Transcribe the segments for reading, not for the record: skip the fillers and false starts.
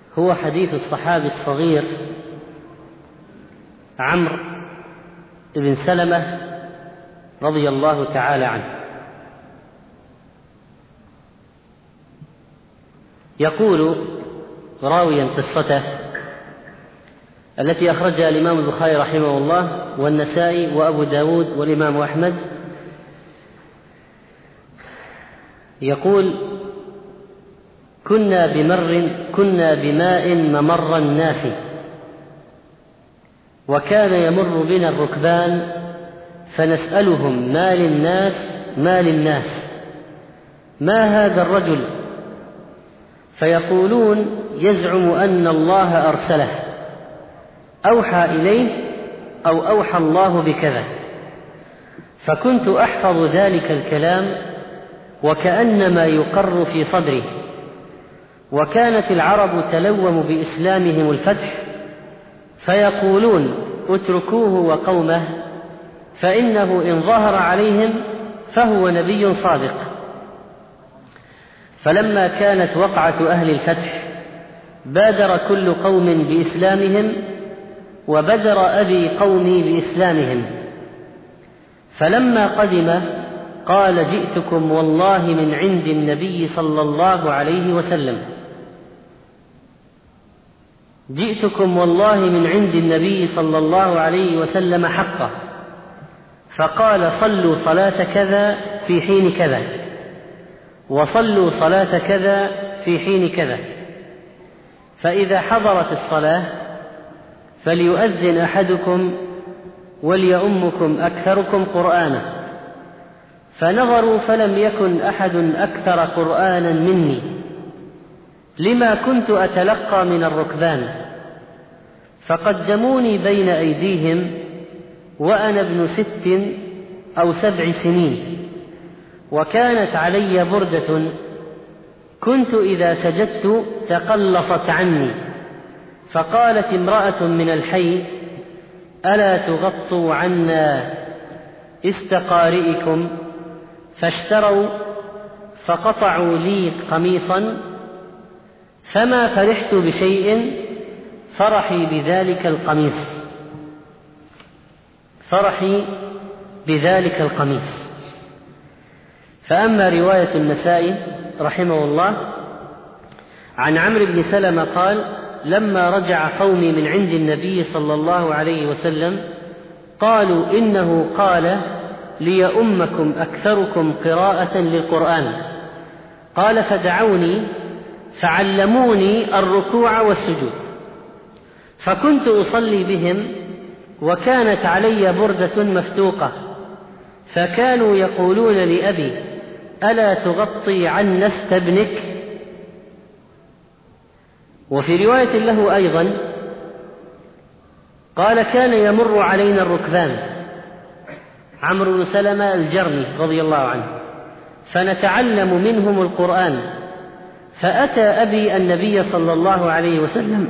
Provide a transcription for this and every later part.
هو حديث الصحابي الصغير عمرو بن سلمة رضي الله تعالى عنه. يقول راويا قصته التي أخرجها الإمام البخاري رحمه الله والنسائي وأبو داود والإمام أحمد، يقول: كنا بماء ممر الناس، وكان يمر بنا الركبان فنسألهم ما للناس ما هذا الرجل؟ فيقولون: يزعم أن الله أرسله، أوحى إليه أو أوحى الله بكذا. فكنت أحفظ ذلك الكلام وكأنما يقر في صدري. وكانت العرب تلوم بإسلامهم الفتح، فيقولون: اتركوه وقومه، فإنه إن ظهر عليهم فهو نبي صادق. فلما كانت وقعة أهل الفتح بادر كل قوم بإسلامهم، وبدر أبي قومي بإسلامهم. فلما قدم قال: جئتكم والله من عند النبي صلى الله عليه وسلم، جئتكم والله من عند النبي صلى الله عليه وسلم حقا. فقال: صلوا صلاة كذا في حين كذا، وصلوا صلاة كذا في حين كذا، فإذا حضرت الصلاة فليؤذن أحدكم وليؤمكم أكثركم قرآنا. فنظروا فلم يكن أحد أكثر قرآنا مني، لما كنت أتلقى من الركبان. فقدموني بين أيديهم وأنا ابن 6 أو 7 سنين، وكانت علي بردة كنت إذا سجدت تقلصت عني. فقالت امرأة من الحي: ألا تغطوا عنا استقارئكم؟ فاشتروا فقطعوا لي قميصا، فما فرحت بشيء فرحي بذلك القميص. فأما رواية النسائي رحمه الله عن عمرو بن سلمة قال: لما رجع قومي من عند النبي صلى الله عليه وسلم قالوا: إنه قال ليؤمكم أكثركم قراءة للقرآن. قال: فدعوني فعلموني الركوع والسجود، فكنت أصلي بهم، وكانت علي بردة مفتوقة، فكانوا يقولون لأبي: ألا تغطي عنا استبنك؟ وفي رواية له أيضا قال: كان يمر علينا الركبان، عمرو بن سلمة الجرمي رضي الله عنه، فنتعلم منهم القرآن. فأتى أبي النبي صلى الله عليه وسلم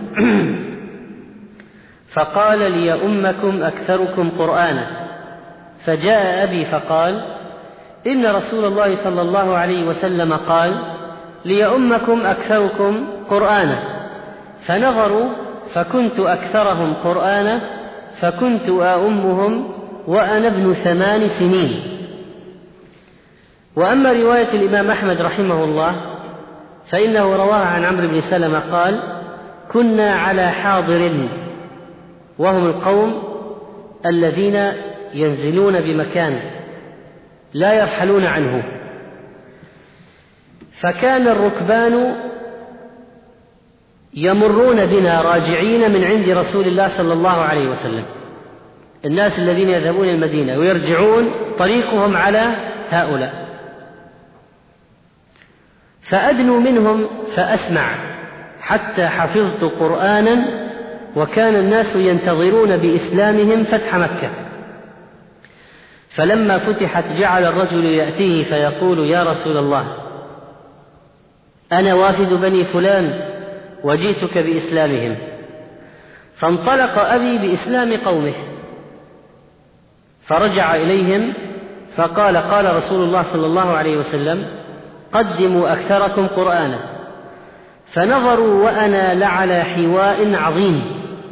فقال: ليؤمكم أكثركم قرآنا. فجاء أبي فقال: إن رسول الله صلى الله عليه وسلم قال: ليؤمكم أكثركم قرآنا. فنظروا فكنت أكثرهم قرآنا، فكنت أؤمهم وأنا ابن 8 سنين. وأما رواية الإمام أحمد رحمه الله فإنه رواها عن عمرو بن سلمة قال: كنا على حاضر، وهم القوم الذين ينزلون بمكان لا يرحلون عنه، فكان الركبان يمرون بنا راجعين من عند رسول الله صلى الله عليه وسلم، الناس الذين يذهبون إلى المدينة ويرجعون طريقهم على هؤلاء، فأدنوا منهم فأسمع حتى حفظت قرآنا، وكان الناس ينتظرون بإسلامهم فتح مكة. فلما فتحت جعل الرجل يأتيه فيقول: يا رسول الله، أنا وافد بني فلان وجئتك بإسلامهم. فانطلق أبي بإسلام قومه، فرجع إليهم فقال: قال رسول الله صلى الله عليه وسلم: قدموا أكثركم قرآنا. فنظروا وأنا لعلى حواء عظيم،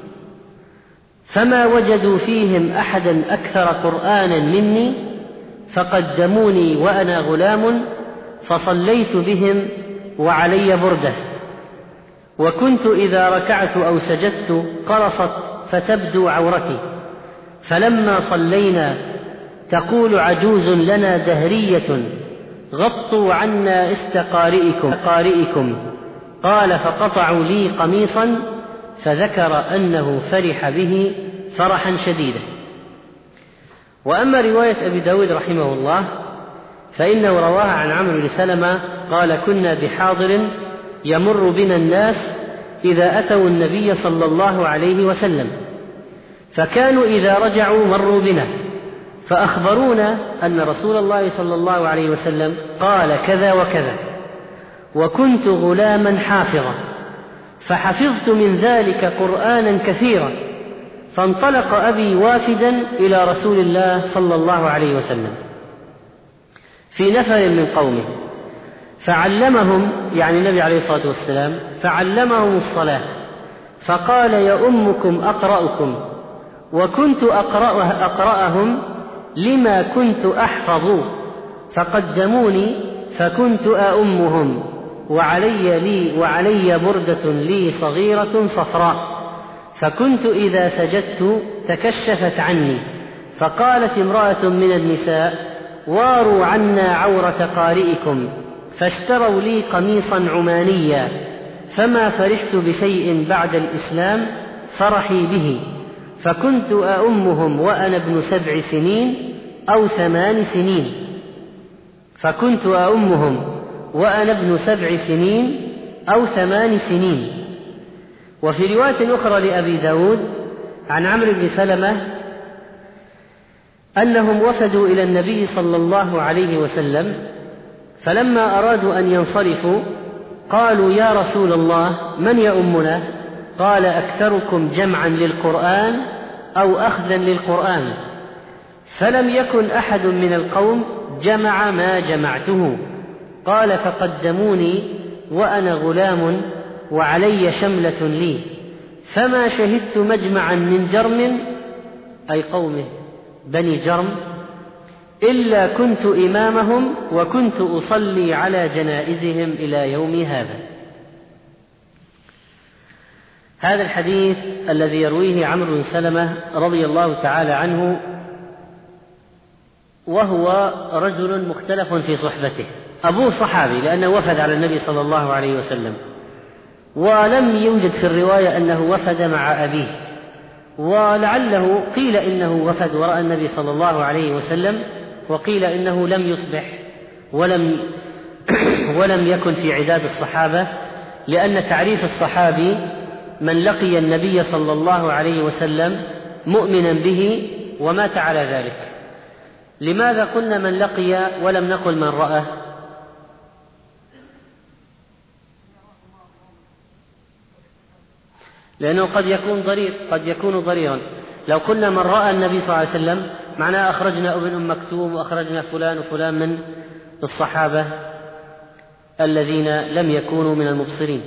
فما وجدوا فيهم أحدا أكثر قرآنا مني، فقدموني وأنا غلام فصليت بهم وعلي بردة، وكنت إذا ركعت أو سجدت قرصت فتبدو عورتي، فلما صلينا تقول عجوز لنا دهرية غطوا عنا استقارئكم، قال فقطعوا لي قميصا، فذكر أنه فرح به فرحا شديدا. وأما رواية أبي داود رحمه الله فإنه رواها عن عمرو بن سلمة قال كنا بحاضر يمر بنا الناس إذا أتوا النبي صلى الله عليه وسلم، فكانوا إذا رجعوا مروا بنا فأخبرونا أن رسول الله صلى الله عليه وسلم قال كذا وكذا، وكنت غلاما حافظا فحفظت من ذلك قرآنا كثيرا، فانطلق أبي وافدا إلى رسول الله صلى الله عليه وسلم في نفر من قومه فعلمهم، يعني النبي عليه الصلاة والسلام فعلمهم الصلاة، فقال يؤمكم أقرأكم، وكنت أقرأهم لما كنت أحفظ، فقدموني فكنت أؤمهم، وعلي بردة لي صغيرة صفراء، فكنت إذا سجدت تكشفت عني، فقالت امرأة من النساء واروا عنا عورة قارئكم، فاشتروا لي قميصا عمانيا، فما فرحت بشيء بعد الإسلام فرحي به، فكنت أؤمهم وأنا ابن 7 سنين أو 8 سنين، فكنت أؤمهم وأنا ابن 7 سنين أو 8 سنين. وفي رواية أخرى لأبي داود عن عمرو بن سلمة أنهم وفدوا إلى النبي صلى الله عليه وسلم، فلما أرادوا أن ينصرفوا قالوا يا رسول الله من يؤمنا؟ قال أكثركم جمعا للقرآن أو أخذا للقرآن، فلم يكن أحد من القوم جمع ما جمعته، قال فقدموني وأنا غلام وعلي شملة لي، فما شهدت مجمعا من جرم أي قومه بني جرم إلا كنت إمامهم، وكنت أصلي على جنائزهم إلى يوم هذا. هذا الحديث الذي يرويه عمرو بن سلمة رضي الله تعالى عنه، وهو رجل مختلف في صحبته، أبوه صحابي لأنه وفد على النبي صلى الله عليه وسلم، ولم يوجد في الرواية أنه وفد مع أبيه، ولعله قيل إنه وفد ورأى النبي صلى الله عليه وسلم، وقيل إنه لم يصبح ولم يكن في عداد الصحابة، لأن تعريف الصحابي من لقي النبي صلى الله عليه وسلم مؤمنا به ومات على ذلك. لماذا قلنا من لقي ولم نقل من رأى؟ لأنه قد يكون ضريرا. لو قلنا من رأى النبي صلى الله عليه وسلم معناه أخرجنا ابن أم مكتوم وأخرجنا فلان وفلان من الصحابة الذين لم يكونوا من المبصرين.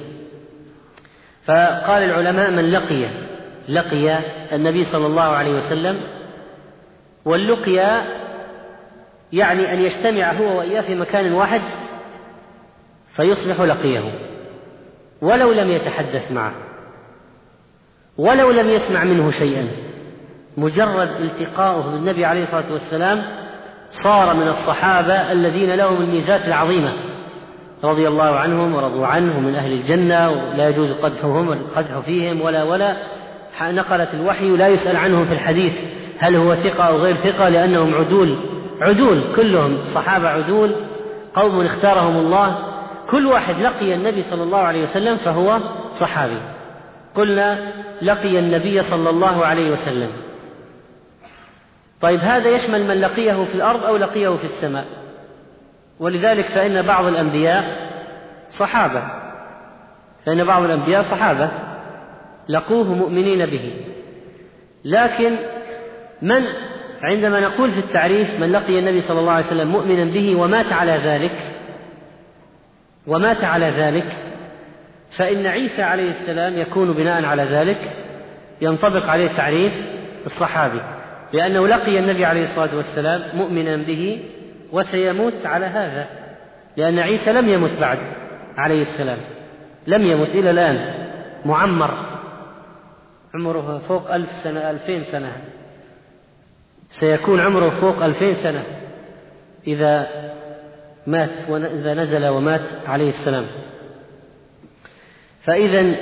فقال العلماء من لقي النبي صلى الله عليه وسلم، واللقيا يعني أن يجتمع هو وإياه في مكان واحد فيصبح لقيه، ولو لم يتحدث معه ولو لم يسمع منه شيئا، مجرد التقاؤه بالنبي عليه الصلاة والسلام صار من الصحابة الذين لهم الميزات العظيمة رضي الله عنهم ورضوا عنه، من أهل الجنة ولا يجوز قدحهم والقدح فيهم ولا نقلت الوحي، لا يسأل عنهم في الحديث هل هو ثقة أو غير ثقة، لأنهم عدول كلهم صحابة عدول، قوم اختارهم الله، كل واحد لقي النبي صلى الله عليه وسلم فهو صحابي. قلنا لقي النبي صلى الله عليه وسلم. طيب هذا يشمل من لقيه في الأرض أو لقيه في السماء، ولذلك فإن بعض الأنبياء صحابة لقوه مؤمنين به. لكن عندما نقول في التعريف من لقي النبي صلى الله عليه وسلم مؤمنا به ومات على ذلك، فإن عيسى عليه السلام يكون بناء على ذلك ينطبق عليه تعريف الصحابي، لأنه لقي النبي عليه الصلاة والسلام مؤمنا به وسيموت على هذا، لأن عيسى لم يمت بعد عليه السلام، لم يمت إلى الآن، معمر، عمره فوق 1000 سنة 2000 سنة، سيكون عمره فوق 2000 سنة إذا مات وإذا نزل ومات عليه السلام. فإذا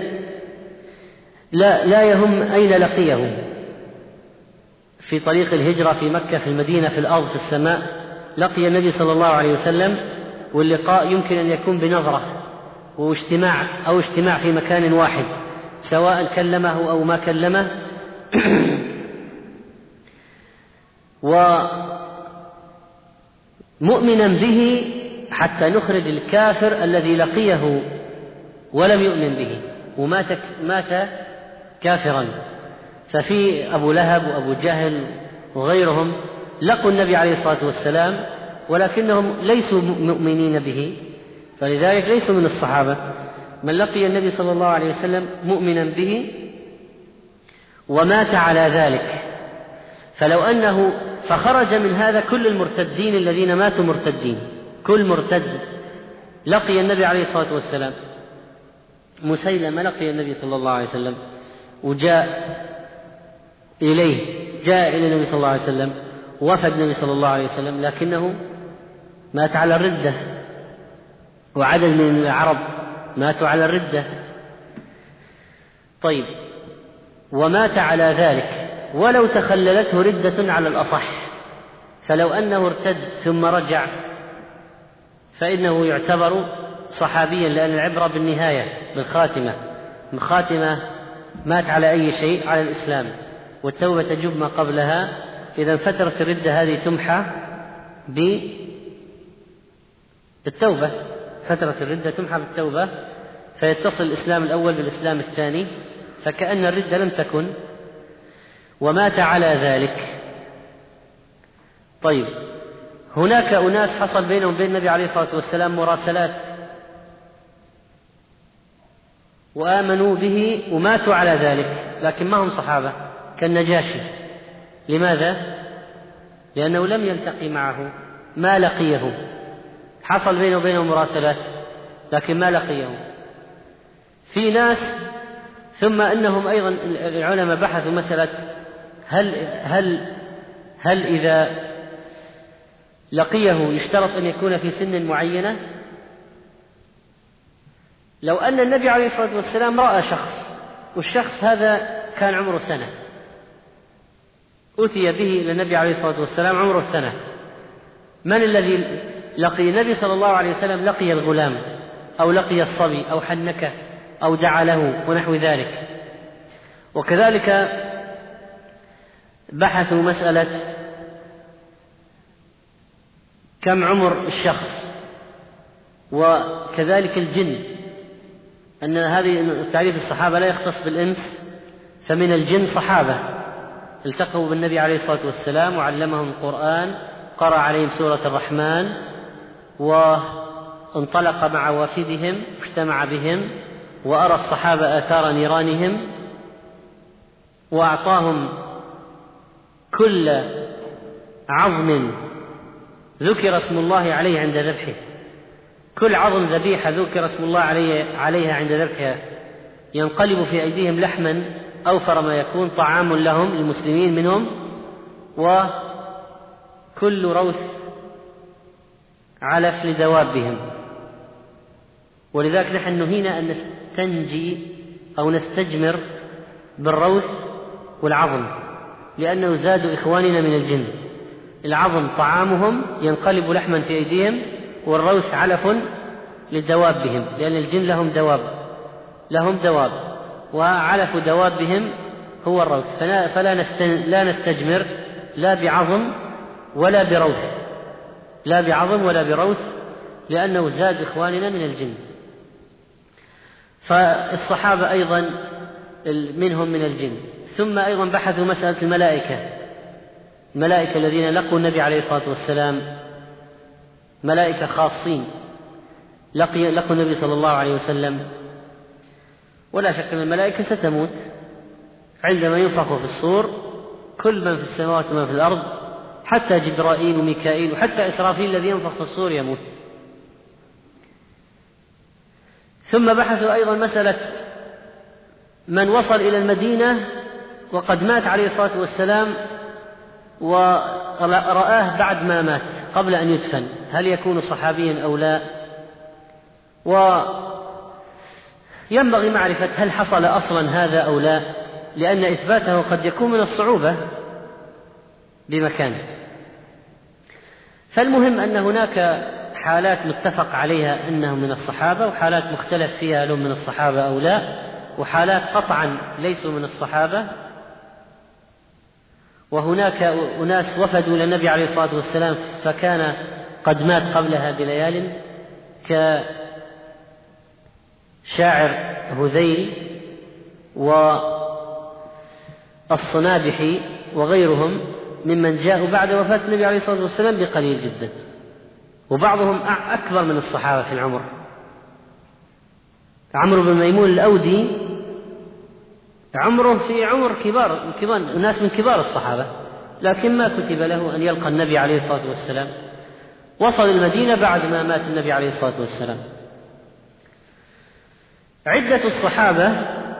لا يهم أين لقيه، في طريق الهجرة، في مكة، في المدينة، في الأرض، في السماء، لقي النبي صلى الله عليه وسلم، واللقاء يمكن أن يكون بنظرة واجتماع أو اجتماع في مكان واحد، سواء كلمه أو ما كلمه. ومؤمنا به حتى نخرج الكافر الذي لقيه ولم يؤمن به ومات كافرا. ففي أبو لهب وأبو جهل وغيرهم لقوا النبي عليه الصلاة والسلام ولكنهم ليسوا مؤمنين به، فلذلك ليسوا من الصحابة. من لقي النبي صلى الله عليه وسلم مؤمنا به ومات على ذلك، فلو أنه فخرج من هذا كل المرتدين الذين ماتوا مرتدين، كل مرتد لقي النبي عليه الصلاة والسلام. مسيلمة لقي النبي صلى الله عليه وسلم وجاء جاء إلى النبي صلى الله عليه وسلم، وفد النبي صلى الله عليه وسلم، لكنه مات على الردة، وعدد من العرب ماتوا على الردة. طيب، ومات على ذلك ولو تخللته ردة على الأصح، فلو أنه ارتد ثم رجع فإنه يعتبر صحابيا، لأن العبرة بالنهاية بالخاتمة، الخاتمة مات على أي شيء، على الإسلام، والتوبة تجب ما قبلها. إذا فترة الردة هذه تمحى بالتوبة، فترة الردة تمحى بالتوبة، فيتصل الإسلام الأول بالإسلام الثاني، فكأن الردة لم تكن، ومات على ذلك. طيب، هناك أناس حصل بينهم وبين النبي عليه الصلاة والسلام مراسلات وآمنوا به وماتوا على ذلك، لكن ما هم صحابة، كالنجاشي. لماذا؟ لأنه لم يلتقي معه، ما لقيه، حصل بينه وبينه مراسلات لكن ما لقيه. في ناس ثم أنهم أيضا العلماء بحثوا مسألة هل إذا لقيه يشترط أن يكون في سن معينة؟ لو أن النبي عليه الصلاة والسلام رأى شخص والشخص هذا كان عمره سنة، أتي به إلى النبي عليه الصلاة والسلام عمره سنة، من الذي لقي؟ النبي صلى الله عليه وسلم لقي الغلام أو لقي الصبي أو حنكه أو دعا له ونحو ذلك. وكذلك بحثوا مسألة كم عمر الشخص، وكذلك الجن، أن هذه تعريف الصحابة لا يختص بالإنس، فمن الجن صحابة التقوا بالنبي عليه الصلاة والسلام وعلمهم القرآن، قرأ عليهم سورة الرحمن، وانطلق مع وافدهم واجتمع بهم، وأرى الصحابة آثار نيرانهم، وأعطاهم كل عظم ذكر اسم الله عليه عند ذبحه، كل عظم ذبيحة ذكر اسم الله عليها عند ذبحها ينقلب في أيديهم لحما أوفر ما يكون، طعام لهم المسلمين منهم، وكل روث علف لدوابهم. ولذلك نحن نهينا أن نستنجي أو نستجمر بالروث والعظم، لأنه زاد إخواننا من الجن. العظم طعامهم ينقلب لحما في أيديهم، والروث علف لدوابهم، لأن الجن لهم دواب وعلف دوابهم هو الروث. فلا نستجمر لا بعظم ولا بروث، لأنه زاد إخواننا من الجن. فالصحابة أيضا منهم من الجن. ثم أيضا بحثوا مسألة الملائكة الذين لقوا النبي عليه الصلاة والسلام، ملائكة خاصين لقوا النبي صلى الله عليه وسلم ولا شك أن الملائكة ستموت عندما ينفخ في الصور، كل من في السماوات ومن في الأرض، حتى جبرائيل وميكائيل وحتى إسرافيل الذي ينفخ في الصور يموت. ثم بحثوا أيضا مسألة من وصل إلى المدينة وقد مات عليه الصلاة والسلام ورآه بعد ما مات قبل أن يدفن، هل يكون صحابيا أو لا؟ وينبغي معرفة هل حصل أصلا هذا أو لا، لأن إثباته قد يكون من الصعوبة بمكانه. فالمهم أن هناك حالات متفق عليها أنهم من الصحابة، وحالات مختلف فيها هل هم من الصحابة أو لا، وحالات قطعا ليسوا من الصحابة. وهناك أناس وفدوا للنبي عليه الصلاة والسلام فكان قد مات قبلها بليال، كشاعر هذيل والصنابحي وغيرهم ممن جاءوا بعد وفاة النبي عليه الصلاة والسلام بقليل جدا، وبعضهم أكبر من الصحابة في العمر. عمرو بن ميمون الأودي عمره في عمر كبار ناس من كبار الصحابة، لكن ما كتب له أن يلقى النبي عليه الصلاة والسلام. وصل المدينة بعد ما مات النبي عليه الصلاة والسلام. عدة الصحابة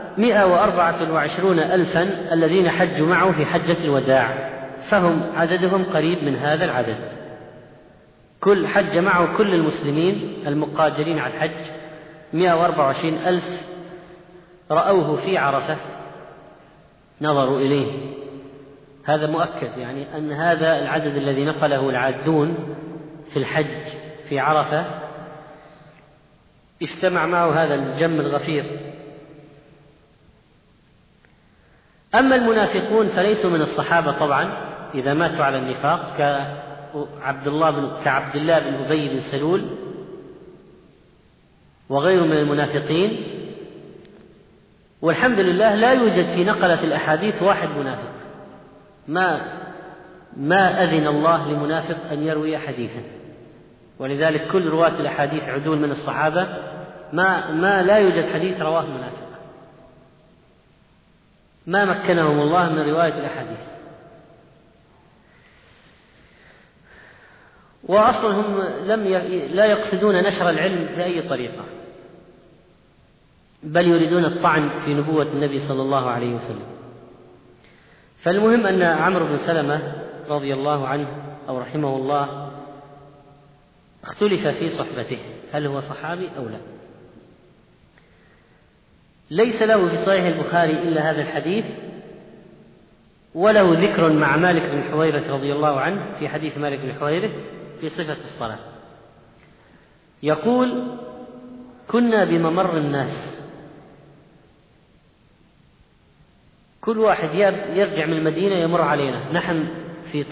124,000 الذين حجوا معه في حجة الوداع، فهم عددهم قريب من هذا العدد. كل حج معه كل المسلمين المقادرين على الحج 124,000 رأوه في عرفة، نظروا إليه. هذا مؤكد، يعني أن هذا العدد الذي نقله العادون في الحج في عرفة اجتمع معه هذا الجم الغفير. أما المنافقون فليسوا من الصحابة طبعا إذا ماتوا على النفاق، كعبد الله بن أبي بن سلول وغيره من المنافقين. والحمد لله لا يوجد في نقلة الأحاديث واحد منافق، ما أذن الله لمنافق أن يروي حديثا، ولذلك كل رواة الأحاديث عدول من الصحابة، ما لا يوجد حديث رواه منافق، ما مكنهم الله من رواية الأحاديث. وأصلا هم لا يقصدون نشر العلم بأي طريقة، بل يريدون الطعن في نبوة النبي صلى الله عليه وسلم. فالمهم أن عمرو بن سلمة رضي الله عنه أو رحمه الله اختلف في صحبته، هل هو صحابي أو لا. ليس له في صحيح البخاري إلا هذا الحديث، وله ذكر مع مالك بن حويرث رضي الله عنه في حديث مالك بن حويرث في صفة الصلاة، يقول: كنا بممر الناس، كل واحد يرجع من المدينة يمر علينا، نحن في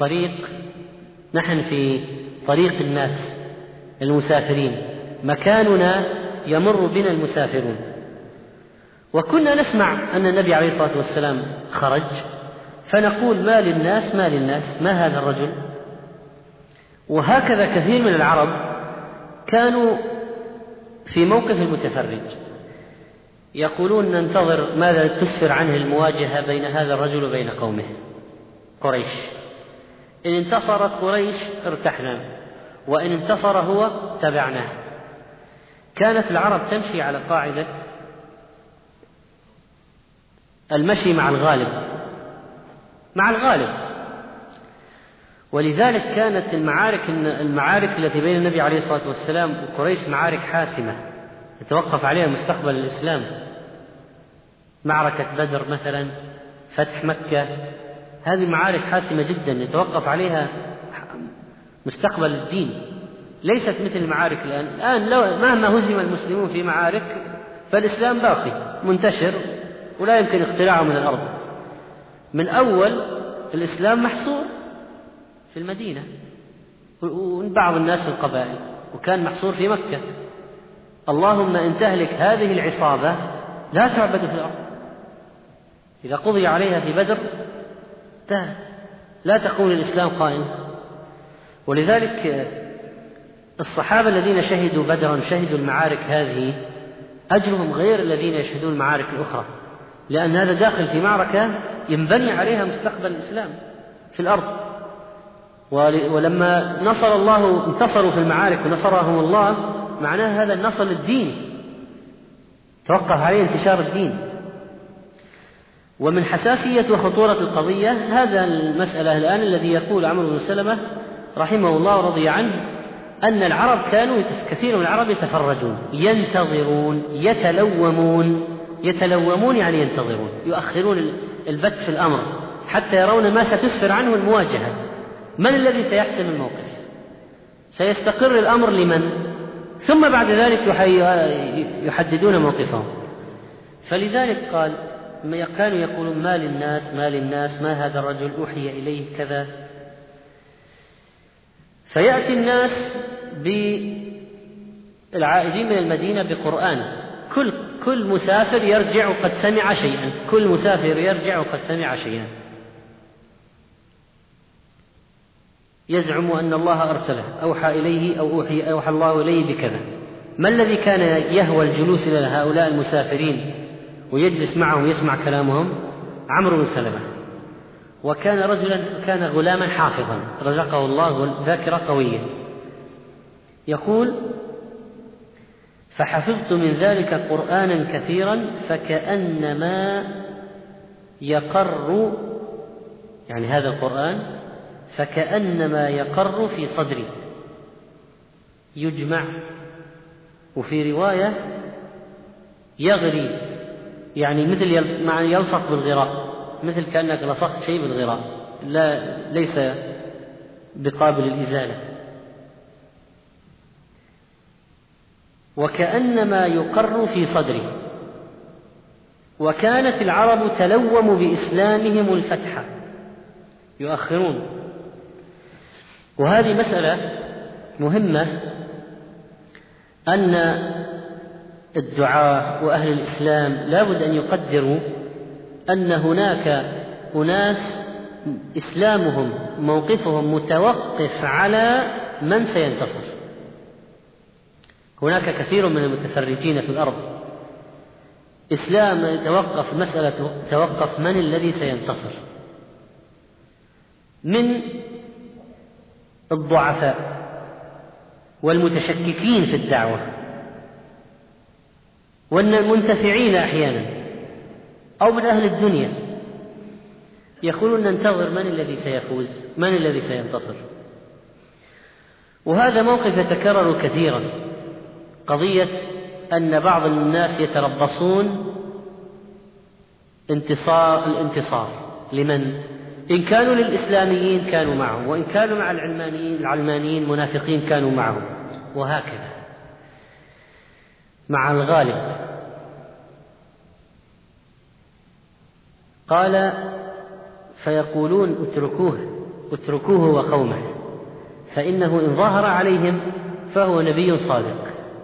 طريق الناس المسافرين، مكاننا يمر بنا المسافرون. وكنا نسمع أن النبي عليه الصلاة والسلام خرج، فنقول: ما للناس ما هذا الرجل. وهكذا كثير من العرب كانوا في موقف المتفرج، يقولون: ننتظر ماذا تسفر عنه المواجهة بين هذا الرجل وبين قومه قريش، إن انتصرت قريش ارتحنا، وإن انتصر هو تبعناه. كانت العرب تمشي على قاعدة المشي مع الغالب، ولذلك كانت المعارك التي بين النبي عليه الصلاة والسلام وقريش معارك حاسمة يتوقف عليها مستقبل الإسلام. معركة بدر مثلا، فتح مكة، هذه معارك حاسمة جدا يتوقف عليها مستقبل الدين، ليست مثل المعارك الآن لو مهما هزم المسلمون في معارك فالإسلام باقي منتشر ولا يمكن اقتلاعه من الأرض. من أول الإسلام محصور في المدينة وبعض الناس في القبائل، وكان محصور في مكة. اللهم إن تهلك هذه العصابة لا تعبد في الأرض، إذا قضي عليها في بدر لا تقوم الإسلام قائم. ولذلك الصحابة الذين شهدوا بدرا شهدوا المعارك هذه أجرهم غير الذين يشهدون المعارك الأخرى، لأن هذا داخل في معركة ينبني عليها مستقبل الإسلام في الأرض. ولما نصر الله انتصروا في المعارك ونصرهم الله، معناه هذا النصر للدين، توقف عليه انتشار الدين. ومن حساسية وخطورة القضية هذا المسألة الآن الذي يقول عمرو بن سلمة رحمه الله ورضي عنه أن العرب كانوا كثير من العرب يتفرجون، ينتظرون، يتلومون يعني ينتظرون، يؤخرون البت في الأمر حتى يرون ما ستسفر عنه المواجهة. من الذي سيحسم الموقف؟ سيستقر الأمر لمن؟ ثم بعد ذلك يحددون موقفهم. فلذلك قال كانوا يقولون ما للناس ما هذا الرجل أوحي إليه كذا. فيأتي الناس بالعائدين من المدينة بقرآن، كل مسافر يرجع قد سمع شيئا، كل مسافر يرجع قد سمع شيئا، يزعم أن الله أرسله، أوحى إليه أو أوحى الله إليه بكذا. ما الذي كان يهوى الجلوس إلى هؤلاء المسافرين ويجلس معهم يسمع كلامهم؟ عمرو بن سلمة. كان غلاما حافظا رزقه الله ذاكرة قوية. يقول فحفظت من ذلك قرآنا كثيرا فكأنما يقر، يعني هذا القرآن فكأنما يقر في صدري، يجمع، وفي رواية يغري، يعني مثل يلصق بالغراء، مثل كأنك لصقت شيء بالغراء، ليس بقابل الإزالة. وكأنما يقر في صدري. وكانت العرب تلوم بإسلامهم الفتح، يؤخرون. وهذه مسألة مهمة، أن الدعاة وأهل الإسلام لابد أن يقدروا أن هناك أناس إسلامهم موقفهم متوقف على من سينتصر. هناك كثير من المتفرجين في الأرض إسلام يتوقف، مسألة توقف من الذي سينتصر، من الضعفاء والمتشككين في الدعوة والمنتفعين أحيانا، أو من أهل الدنيا، يقولون ننتظر من الذي سيفوز، من الذي سينتصر. وهذا موقف يتكرر كثيرا، قضية أن بعض الناس يتربصون الانتصار لمن؟ إن كانوا للإسلاميين كانوا معهم، وإن كانوا مع العلمانيين منافقين كانوا معهم، وهكذا مع الغالب. قال فيقولون اتركوه وقومه فإنه إن ظهر عليهم فهو نبي صادق.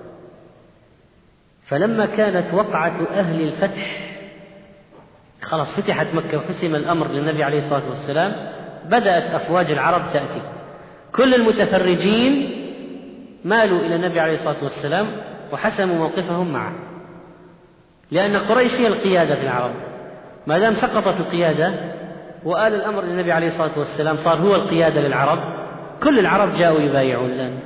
فلما كانت وقعة أهل الفتح، خلاص فتحت مكة وحسم الأمر للنبي عليه الصلاة والسلام، بدأت أفواج العرب تأتي، كل المتفرجين مالوا إلى النبي عليه الصلاة والسلام وحسموا موقفهم معه، لأن قريش هي القيادة في العرب. ما دام سقطت القيادة وآل الأمر للنبي عليه الصلاة والسلام صار هو القيادة للعرب، كل العرب جاءوا يبايعون الآن.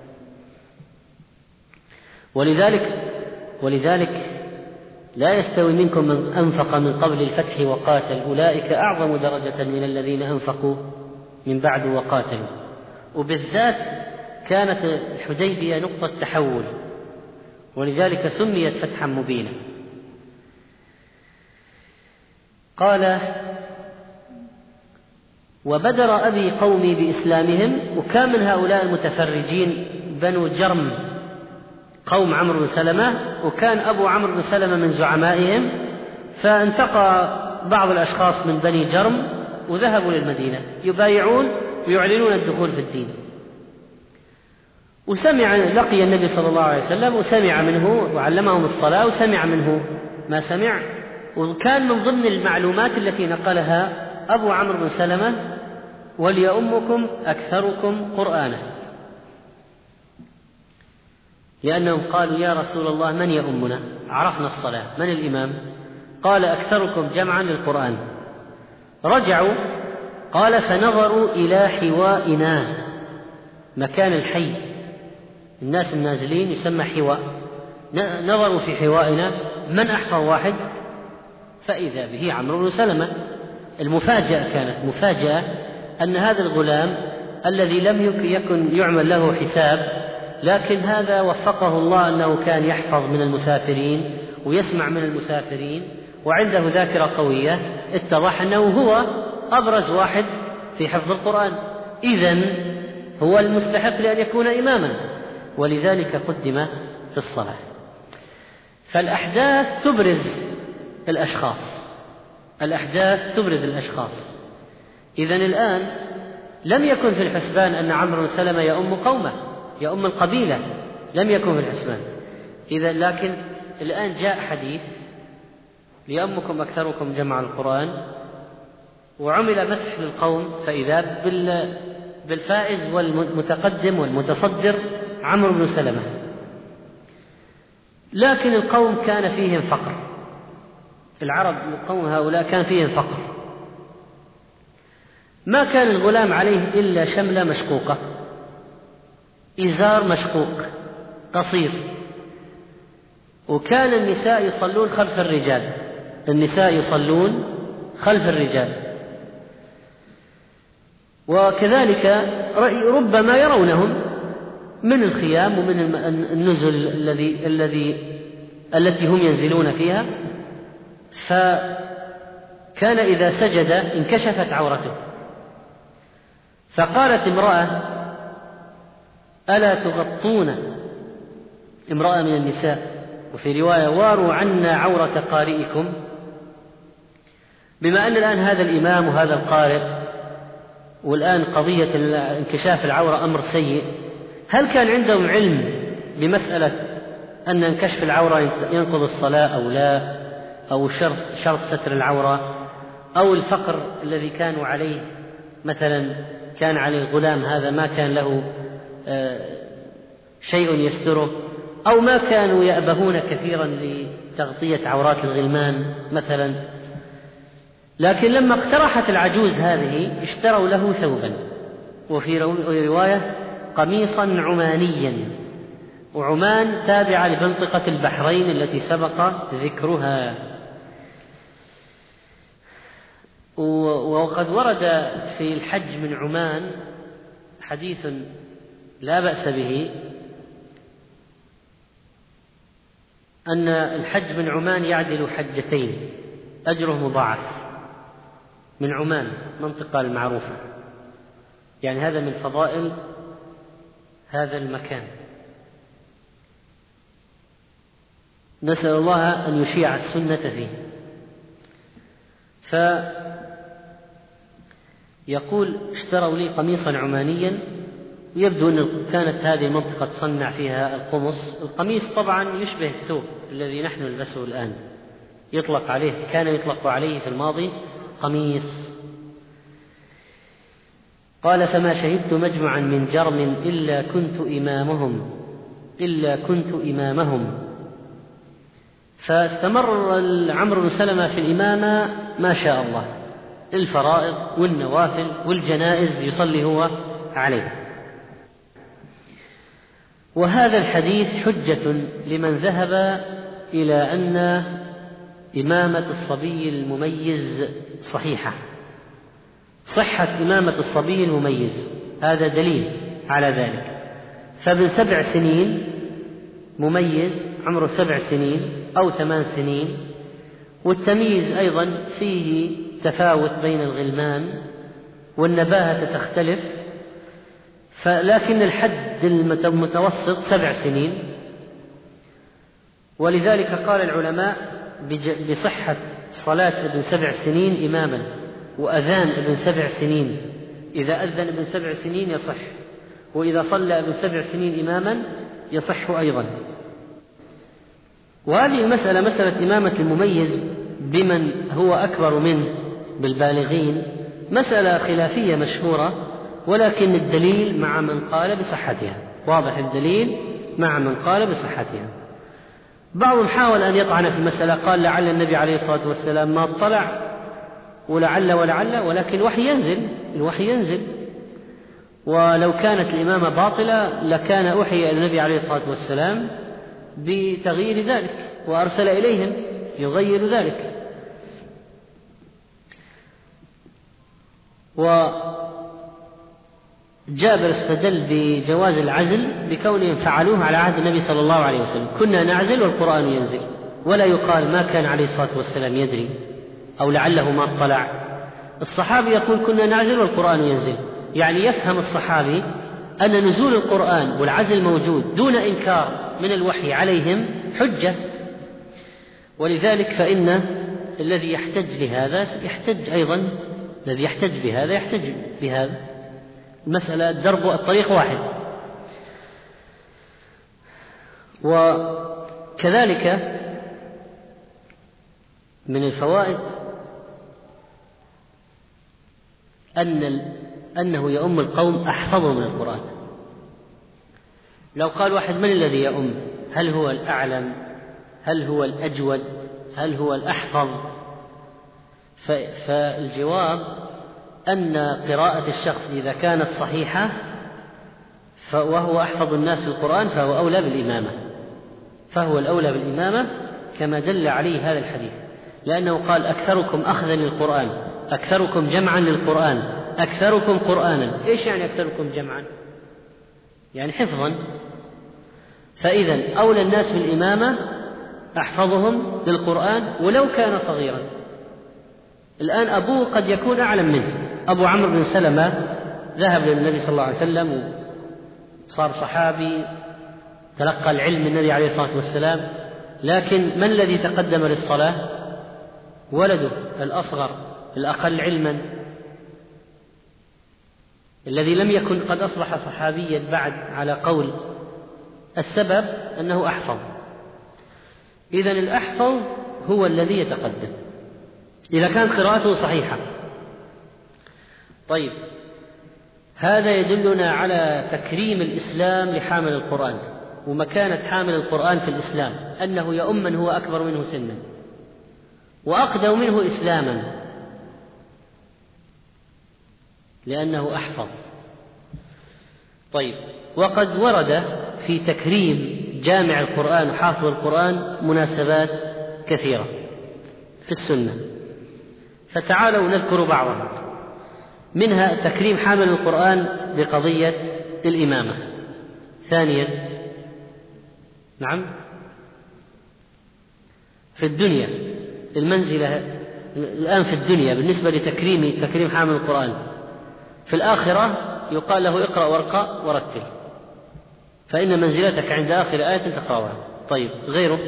ولذلك لا يستوي منكم من أنفق من قبل الفتح وقاتل، أولئك أعظم درجة من الذين أنفقوا من بعد وقاتلوا. وبالذات كانت الحديبية نقطة تحول، ولذلك سميت فتحا مبينا. قال وبدر أبي قومي بإسلامهم. وكان من هؤلاء المتفرجين بنو جرم قوم عمرو بن سلمة، وكان أبو عمرو بن سلمة من زعمائهم، فانتقى بعض الأشخاص من بني جرم وذهبوا للمدينة يبايعون ويعلنون الدخول في الدين. لقي النبي صلى الله عليه وسلم وسمع منه وعلمهم الصلاة وسمع منه ما سمع. وكان من ضمن المعلومات التي نقلها أبو عمرو بن سلمة وليؤمكم أكثركم قرآنا، لأنهم قالوا يا رسول الله من يؤمنا؟ عرفنا الصلاة، من الإمام؟ قال أكثركم جمعا للقرآن. رجعوا، قال فنظروا إلى حوائنا، مكان الحي، الناس النازلين يسمى حواء، نظروا في حوائنا من أحفظ واحد، فإذا به عمرو بن سلمة. المفاجأة كانت مفاجأة أن هذا الغلام الذي لم يكن يعمل له حساب، لكن هذا وفقه الله أنه كان يحفظ من المسافرين ويسمع من المسافرين وعنده ذاكرة قوية، اتضح أنه هو أبرز واحد في حفظ القرآن، إذن هو المستحق لأن يكون إماما، ولذلك قدم في الصلاة. فالأحداث تبرز الأشخاص، الأحداث تبرز الأشخاص. إذن الآن لم يكن في الحسبان أن عمرو بن سلمة يؤم قومه، يؤم القبيلة، لم يكن في الحسبان. إذن لكن الآن جاء حديث ليؤمكم أكثركم جمع القرآن، وعمل مسح للقوم، فإذا بالفائز والمتقدم والمتصدر عمرو بن سلمة. لكن القوم كان فيهم فقر، العرب القوم هؤلاء كان فيهم فقر، ما كان الغلام عليه إلا شملة مشقوقة، إزار مشقوق قصير، وكان النساء يصلون خلف الرجال، النساء يصلون خلف الرجال، وكذلك ربما يرونهم من الخيام ومن النزل التي هم ينزلون فيها، فكان إذا سجد انكشفت عورته. فقالت امرأة: ألا تغطون، امرأة من النساء، وفي رواية: واروا عنا عورة قارئكم. بما أن الآن هذا الإمام وهذا القارئ، والآن قضية انكشاف العورة أمر سيء، هل كان عندهم علم بمسألة أن انكشف العورة ينقض الصلاة أو لا، أو شرط ستر العورة، أو الفقر الذي كانوا عليه، مثلا كان عليه الغلام هذا ما كان له شيء يستره، أو ما كانوا يأبهون كثيرا لتغطية عورات الغلمان مثلا. لكن لما اقترحت العجوز هذه اشتروا له ثوبا، وفي رواية قميصا عمانيا، وعمان تابعة لمنطقة البحرين التي سبق ذكرها. وقد ورد في الحج من عمان حديث لا بأس به، أن الحج من عمان يعدل حجتين، أجره مضاعف، من عمان منطقة المعروفة، يعني هذا من فضائل هذا المكان. نسأل الله أن يشيع السنة فيه. فيقول: اشتروا لي قميصا عمانيا، يبدو أن كانت هذه المنطقة تصنع فيها القمص. القميص طبعا يشبه الثوب الذي نحن نلبسه الآن، يطلق عليه، كان يطلق عليه في الماضي قميص. قال: فما شهدت مجمعا من جرم إلا كنت إمامهم. فاستمر عمرو بن سلمة في الإمامة ما شاء الله، الفرائض والنوافل والجنائز يصلي هو عليه. وهذا الحديث حجة لمن ذهب إلى أن إمامة الصبي المميز صحيحة، صحة إمامة الصبي المميز، هذا دليل على ذلك. فابن 7 سنين مميز، عمره 7 سنين أو 8 سنين، والتمييز أيضا فيه تفاوت بين الغلمان والنباهة تختلف، لكن الحد المتوسط 7 سنين. ولذلك قال العلماء بصحة صلاة ابن 7 سنين إماما، وأذان ابن 7 سنين، إذا أذن ابن 7 سنين يصح، وإذا صلى ابن 7 سنين إماما يصح أيضا. وهذه المسألة، مسألة إمامة المميز بمن هو أكبر منه بالبالغين، مسألة خلافية مشهورة، ولكن الدليل مع من قال بصحتها، واضح الدليل مع من قال بصحتها. بعضهم حاول أن يطعن في المسألة، قال لعل النبي عليه الصلاة والسلام ما اطلع، ولعل ولكن الوحي ينزل، ولو كانت الإمامة باطلة لكان أوحي إلى النبي عليه الصلاة والسلام بتغيير ذلك وأرسل إليهم يغير ذلك. وجابر استدل بجواز العزل بكونهم فعلوه على عهد النبي صلى الله عليه وسلم، كنا نعزل والقرآن ينزل، ولا يقال ما كان عليه الصلاة والسلام يدري أو لعله ما اطلع. الصحابي يقول كنا نعزل والقرآن ينزل، يعني يفهم الصحابي أن نزول القرآن والعزل موجود دون إنكار من الوحي عليهم حجة. ولذلك فإن الذي يحتج لهذا يحتج أيضا، الذي يحتج بهذا يحتج بهذا، المسألة الطريق واحد. وكذلك من الفوائد أنه يؤم القوم أحفظهم من القرآن. لو قال واحد من الذي يؤم؟ هل هو الأعلم؟ هل هو الأجود؟ هل هو الأحفظ؟ فالجواب أن قراءة الشخص إذا كانت صحيحة وهو أحفظ الناس القرآن فهو أولى بالإمامة، فهو الأولى بالإمامة كما دل عليه هذا الحديث، لأنه قال أكثركم أخذا للقرآن، أكثركم جمعا للقرآن، أكثركم قرآنا. إيش يعني أكثركم جمعا؟ يعني حفظا. فإذا أولى الناس بالإمامة أحفظهم للقرآن ولو كان صغيرا. الآن أبوه قد يكون أعلم منه، أبو عمرو بن سلمة ذهب للنبي صلى الله عليه وسلم وصار صحابي تلقى العلم من النبي عليه الصلاة والسلام، لكن من الذي تقدم للصلاة؟ ولده الأصغر الأقل علما، الذي لم يكن قد أصبح صحابيا بعد على قول. السبب أنه أحفظ. إذن الأحفظ هو الذي يتقدم إذا كانت قراءته صحيحة. طيب، هذا يدلنا على تكريم الإسلام لحامل القرآن ومكانة حامل القرآن في الإسلام، أنه يؤم من هو أكبر منه سنا وأقدم منه إسلاما لأنه أحفظ. طيب، وقد ورد في تكريم جامع القرآن وحافظ القرآن مناسبات كثيرة في السنة، فتعالوا نذكر بعضها. منها تكريم حامل القرآن بقضية الإمامة. ثانيا، في الدنيا المنزلة الآن في الدنيا بالنسبة لتكريم حامل القرآن، في الآخرة يقال له اقرأ وارقى ورتل، فإن منزلتك عند آخر آية تقرأها. طيب، غيره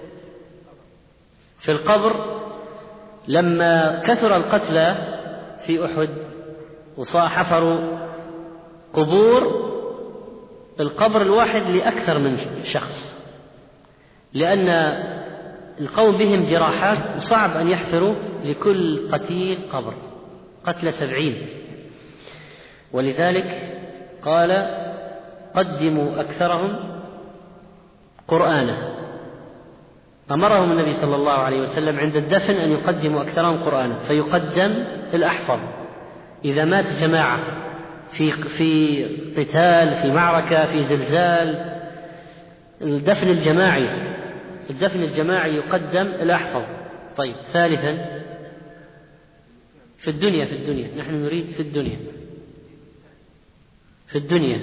في القبر لما كثر القتلى في أحد وحفروا قبور، القبر الواحد لأكثر من شخص، لأن القوم بهم جراحات وصعب أن يحفروا لكل قتيل قبر، قتل 70. ولذلك قال قدموا أكثرهم قرآنا، أمرهم النبي صلى الله عليه وسلم عند الدفن أن يقدموا أكثرهم قرآنا، فيقدم الأحفظ. إذا مات جماعة في قتال، في معركة، في زلزال، الدفن الجماعي يقدم الأحفظ. طيب، ثالثا في الدنيا نحن نريد في الدنيا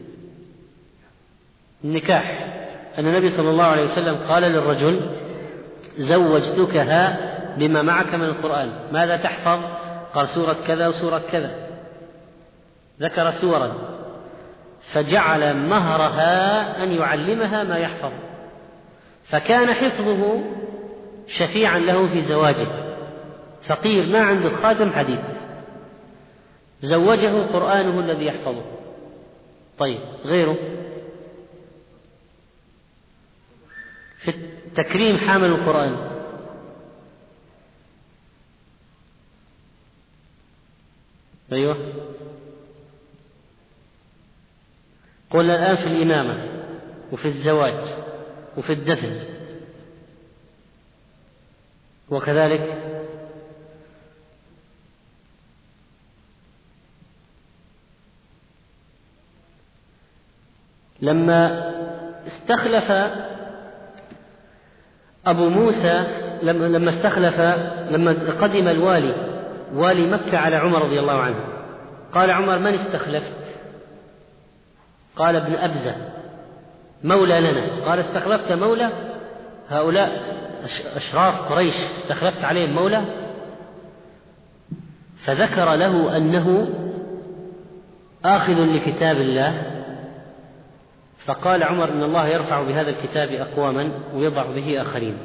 النكاح، أن النبي صلى الله عليه وسلم قال للرجل زوجتكها بما معك من القرآن، ماذا تحفظ؟ قال سورة كذا وسورة كذا، ذكر سورا، فجعل مهرها أن يعلمها ما يحفظ، فكان حفظه شفيعا له في زواجه. فقير ما عنده خاتم حديد، زوجه قرآنه الذي يحفظه. طيب، غيره في تكريم حامل القرآن، أيوة، قلنا الآن في الإمامة وفي الزواج وفي الدفن. وكذلك لما استخلف أبو موسى لما قدم والي مكة على عمر رضي الله عنه، قال عمر: من استخلفت؟ قال: ابن أبزة مولى لنا. قال: استخلفت مولى؟ هؤلاء أشراف قريش استخلفت عليهم مولى؟ فذكر له أنه آخذ لكتاب الله، فقال عمر: إن الله يرفع بهذا الكتاب أقواما ويضع به آخرين.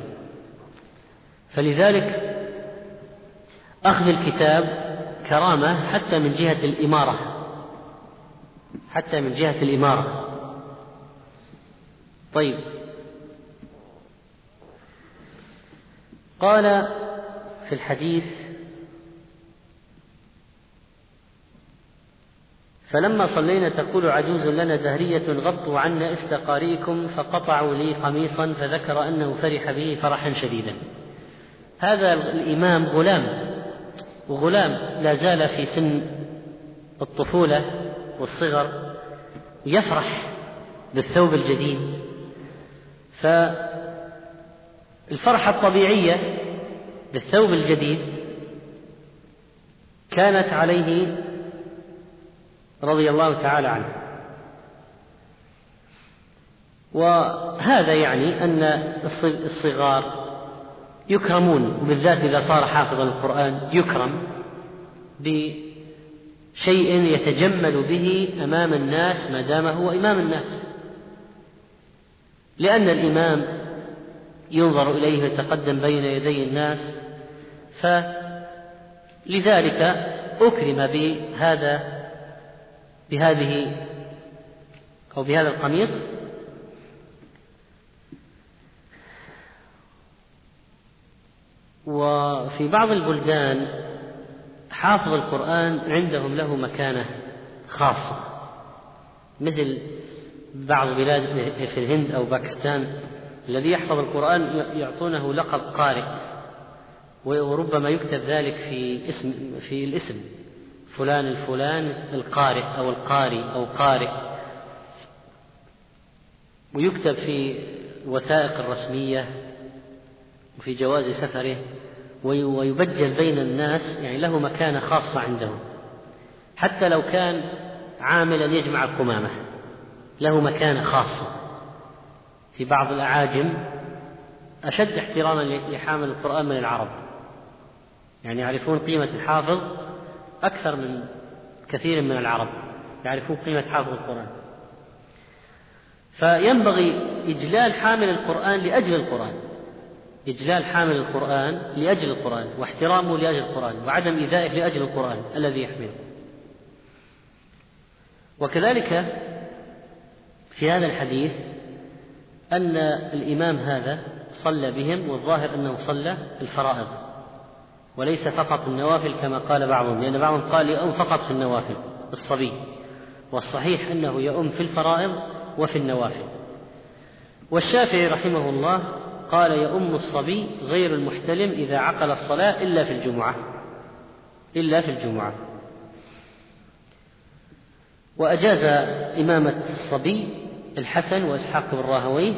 فلذلك أخذ الكتاب كرامة حتى من جهة الإمارة. طيب، قال في الحديث: فلما صلينا تقول عجوز لنا دهرية: غطوا عنا استقارئكم، فقطعوا لي قميصا، فذكر أنه فرح به فرحا شديدا. هذا الإمام غلام لا زال في سن الطفولة والصغر، يفرح بالثوب الجديد، فالفرحة الطبيعية بالثوب الجديد كانت عليه رضي الله تعالى عنه. وهذا يعني أن الصغار يكرمون، وبالذات إذا صار حافظا القرآن يكرم بشيء يتجمل به أمام الناس ما دام هو إمام الناس، لأن الإمام ينظر إليه ويتقدم بين يدي الناس، فلذلك أكرم بهذا القميص. وفي بعض البلدان حافظ القرآن عندهم له مكانة خاصة، مثل بعض البلاد في الهند أو باكستان الذي يحفظ القرآن يعطونه لقب قارئ، وربما يكتب ذلك في الاسم فلان الفلان القارئ أو القاري أو قارئ، ويكتب في الوثائق الرسمية وفي جواز سفره، ويبجل بين الناس، يعني له مكانة خاصة عندهم. حتى لو كان عاملا يجمع القمامة له مكانة خاصة. في بعض الأعاجم أشد احتراما لحامل القرآن من العرب، يعني يعرفون قيمة الحافظ أكثر من كثير من العرب، يعرفون قيمة حافظ القرآن. فينبغي إجلال حامل القرآن لأجل القرآن، إجلال حامل القرآن لأجل القرآن، واحترامه لأجل القرآن، وعدم إيذائه لأجل القرآن الذي يحمله. وكذلك في هذا الحديث أن الإمام هذا صلى بهم، والظاهر أنه صلى الفرائض وليس فقط النوافل كما قال بعضهم، لأن بعضهم قال يؤم فقط في النوافل الصبي، والصحيح أنه يؤم في الفرائض وفي النوافل. والشافعي رحمه الله قال يؤم الصبي غير المحتلم إذا عقل الصلاة إلا في الجمعة. وأجاز إمامة الصبي الحسن وإسحاق بن راهويه،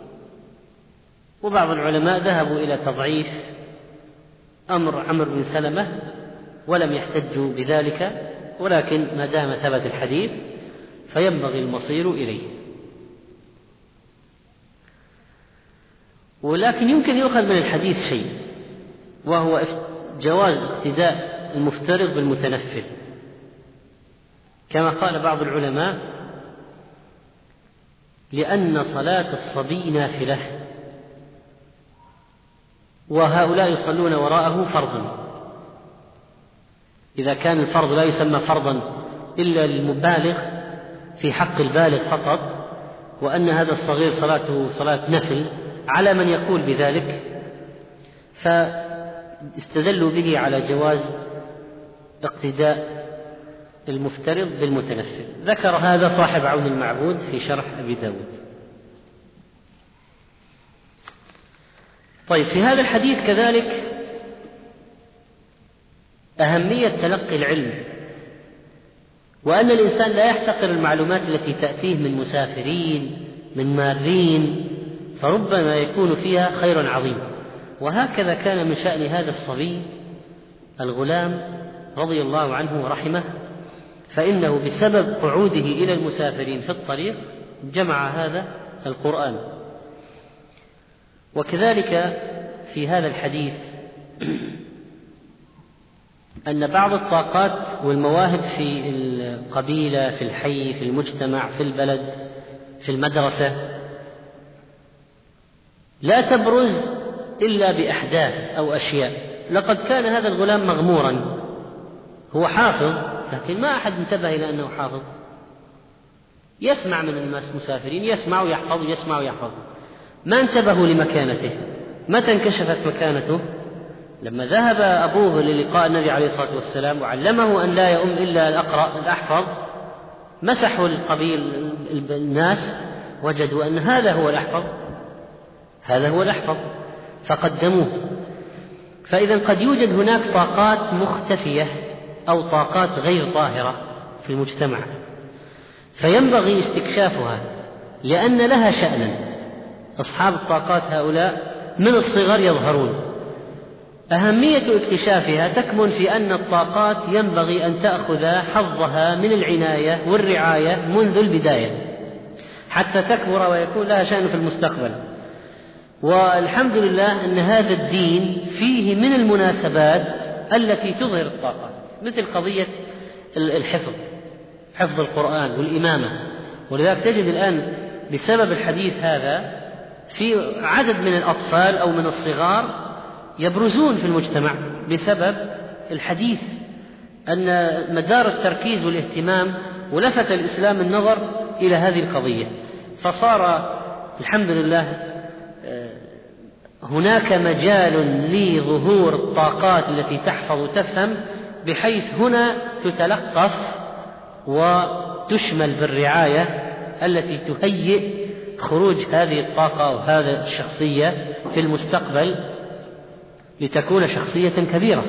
وبعض العلماء ذهبوا إلى تضعيف أمر عمرو بن سلمة ولم يحتجوا بذلك، ولكن ما دام ثبت الحديث فينبغي المصير إليه. ولكن يمكن يؤخذ من الحديث شيء، وهو جواز اقتداء المفترض بالمتنفل، كما قال بعض العلماء: لأن صلاة الصبي نافلة، وهؤلاء يصلون وراءه فرضا. إذا كان الفرض لا يسمى فرضا إلا للمبالغ في حق البالغ فقط، وأن هذا الصغير صلاته صلاة نفل على من يقول بذلك، فاستدلوا به على جواز اقتداء المفترض بالمتنفل. ذكر هذا صاحب عون المعبود في شرح أبي داود. طيب، في هذا الحديث كذلك أهمية تلقي العلم، وأن الإنسان لا يحتقر المعلومات التي تأتيه من مسافرين من مارين، فربما يكون فيها خير عظيم. وهكذا كان من شأن هذا الصبي الغلام رضي الله عنه ورحمه، فإنه بسبب قعوده إلى المسافرين في الطريق جمع هذا القرآن. وكذلك في هذا الحديث أن بعض الطاقات والمواهب في القبيلة، في الحي، في المجتمع، في البلد، في المدرسة، لا تبرز إلا بأحداث أو أشياء. لقد كان هذا الغلام مغمورا، هو حافظ لكن ما أحد انتبه إلى أنه حافظ، يسمع من الناس مسافرين، يسمع ويحفظ، يسمع ويحفظ، ما انتبهوا لمكانته. متى انكشفت مكانته؟ لما ذهب أبوه للقاء النبي عليه الصلاة والسلام وعلمه أن لا يؤم إلا الأحفظ، مسحوا القبيل الناس وجدوا أن هذا هو الأحفظ، هذا هو الأحفظ، فقدموه. فإذا قد يوجد هناك طاقات مختفية أو طاقات غير ظاهرة في المجتمع، فينبغي استكشافها لأن لها شأنا. أصحاب الطاقات هؤلاء من الصغر يظهرون. أهمية اكتشافها تكمن في أن الطاقات ينبغي أن تأخذ حظها من العناية والرعاية منذ البداية حتى تكبر ويكون لها شأن في المستقبل. والحمد لله أن هذا الدين فيه من المناسبات التي تظهر الطاقات، مثل قضية الحفظ، حفظ القرآن والإمامة. ولذلك تجد الآن بسبب الحديث هذا في عدد من الأطفال أو من الصغار يبرزون في المجتمع بسبب الحديث، أن مدار التركيز والاهتمام ولفت الإسلام النظر إلى هذه القضية، فصار الحمد لله هناك مجال لظهور الطاقات التي تحفظ وتفهم، بحيث هنا تتلقف وتشمل بالرعاية التي تهيئ خروج هذه الطاقة وهذه الشخصية في المستقبل لتكون شخصية كبيرة.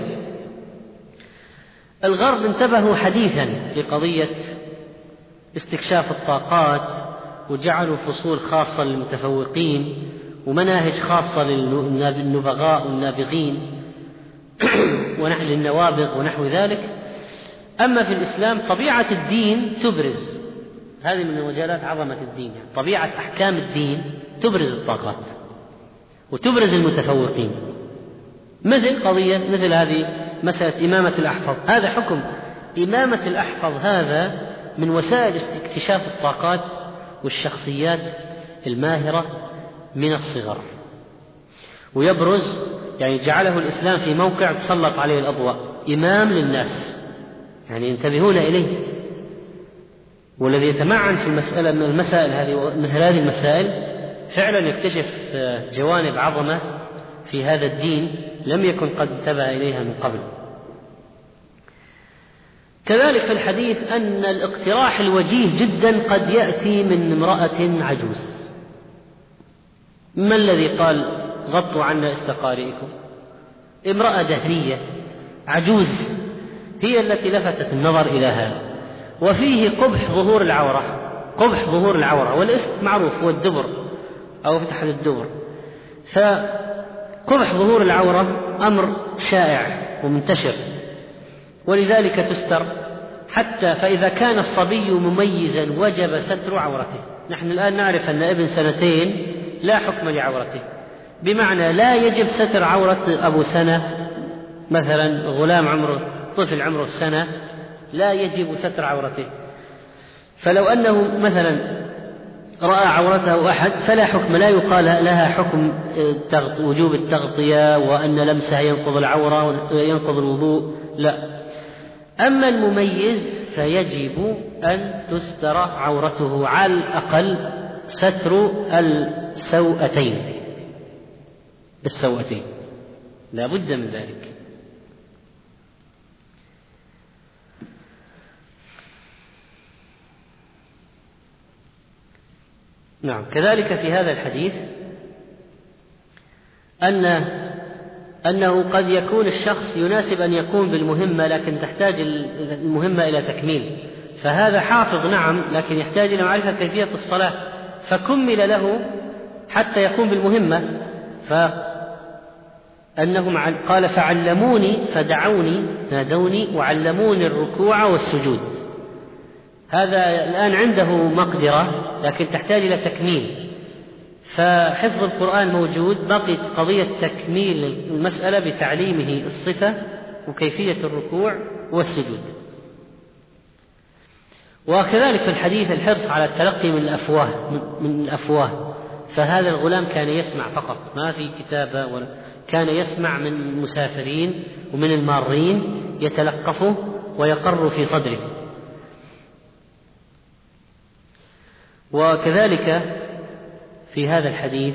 الغرب انتبهوا حديثا لقضية استكشاف الطاقات، وجعلوا فصول خاصة للمتفوقين ومناهج خاصة للنبغاء والنابغين ونحن للنوابغ ونحو ذلك. أما في الإسلام طبيعة الدين تبرز، هذه من مجالات عظمة الدين، طبيعة أحكام الدين تبرز الطاقات وتبرز المتفوقين، مثل قضية مثل هذه مسألة إمامة الأحفظ. هذا حكم إمامة الأحفظ، هذا من وسائل اكتشاف الطاقات والشخصيات الماهرة من الصغر، ويبرز يعني جعله الإسلام في موقع تسلط عليه الأضواء، إمام للناس، يعني ينتبهون إليه. والذي يتمعن في المسألة من المسائل هذه مثل هذه المسائل فعلا يكتشف جوانب عظمة في هذا الدين لم يكن قد انتبه إليها من قبل. كذلك في الحديث أن الاقتراح الوجيه جدا قد يأتي من امرأة عجوز. ما الذي قال غطوا عنا استقارئكم؟ امرأة دهرية عجوز هي التي لفتت النظر إلى هذا. وفيه قبح ظهور العورة، قبح ظهور العورة، والاسم معروف هو الدبر أو فتحة الدبر، فقبح ظهور العورة أمر شائع ومنتشر، ولذلك تستر حتى فإذا كان الصبي مميزا وجب ستر عورته. نحن الآن نعرف أن ابن 2 لا حكم لعورته، بمعنى لا يجب ستر عورة أبو سنة مثلا، غلام عمره طفل عمره 1 لا يجب ستر عورته. فلو أنه مثلا رأى عورته أحد فلا حكم، لا يقال لها حكم وجوب التغطية وأن لمسها ينقض العورة وينقض الوضوء، لا. أما المميز فيجب أن تستر عورته، على الأقل ستر السوأتين لا بد من ذلك. نعم. كذلك في هذا الحديث أنه قد يكون الشخص يناسب أن يقوم بالمهمة لكن تحتاج المهمة إلى تكميل، فهذا حافظ نعم لكن يحتاج إلى معرفة كيفية الصلاة فكمل له حتى يقوم بالمهمة. فأنهم قال فعلموني فدعوني نادوني وعلموني الركوع والسجود. هذا الآن عنده مقدرة لكن تحتاج إلى تكميل، فحفظ القرآن موجود، بقيت قضية تكميل المسألة بتعليمه الصفة وكيفية الركوع والسجود. وكذلك في الحديث الحرص على التلقي من الأفواه، فهذا الغلام كان يسمع فقط، ما في كتابة ولا كان يسمع من المسافرين ومن المارين يتلقفه ويقر في صدره. وكذلك في هذا الحديث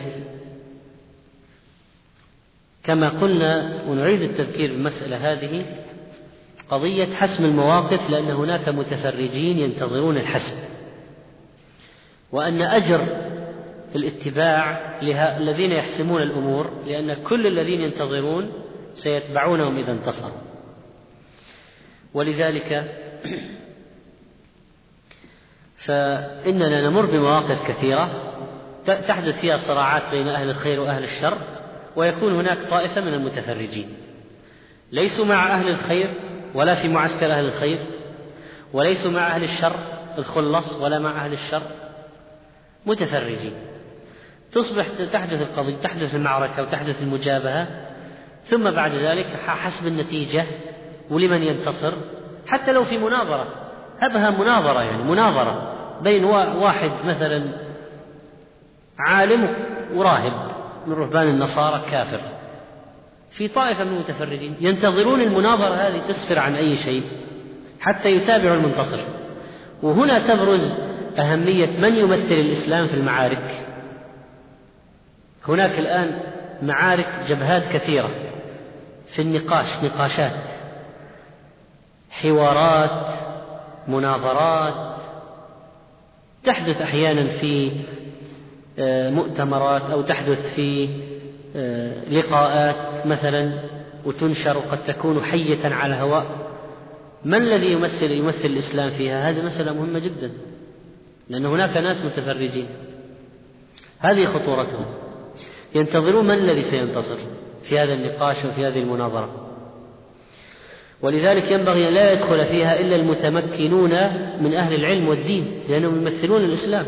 كما قلنا ونعيد التذكير بالمسألة هذه قضية حسم المواقف، لأن هناك متفرجين ينتظرون الحسم، وأن أجر الاتباع الذين يحسمون الأمور، لأن كل الذين ينتظرون سيتبعونهم إذا انتصروا. ولذلك فإننا نمر بمواقف كثيرة تحدث فيها صراعات بين أهل الخير وأهل الشر، ويكون هناك طائفة من المتفرجين ليسوا مع أهل الخير ولا في معسكر أهل الخير، وليسوا مع أهل الشر الخلص ولا مع أهل الشر، متفرجين. تصبح تحدث القضية، تحدث المعركة وتحدث المجابهة، ثم بعد ذلك حسب النتيجة ولمن ينتصر، حتى لو في مناظرة، هبها مناظرة يعني مناظرة بين واحد مثلا عالم وراهب من رهبان النصارى كافر، في طائفة من المتفرجين ينتظرون المناظرة هذه تسفر عن أي شيء حتى يتابعوا المنتصر. وهنا تبرز أهمية من يمثل الإسلام في المعارك. هناك الآن معارك جبهات كثيرة في النقاش، نقاشات، حوارات، مناظرات، تحدث أحيانا في مؤتمرات أو تحدث في لقاءات مثلا وتنشر وقد تكون حية على الهواء. من الذي يمثل الإسلام فيها؟ هذه مسألة مهمة جدا، لأن هناك ناس متفرجين، هذه خطورتهم، ينتظرون من الذي سينتصر في هذا النقاش وفي هذه المناظرة. ولذلك ينبغي أن لا يدخل فيها إلا المتمكنون من أهل العلم والدين، لأنهم يمثلون الإسلام،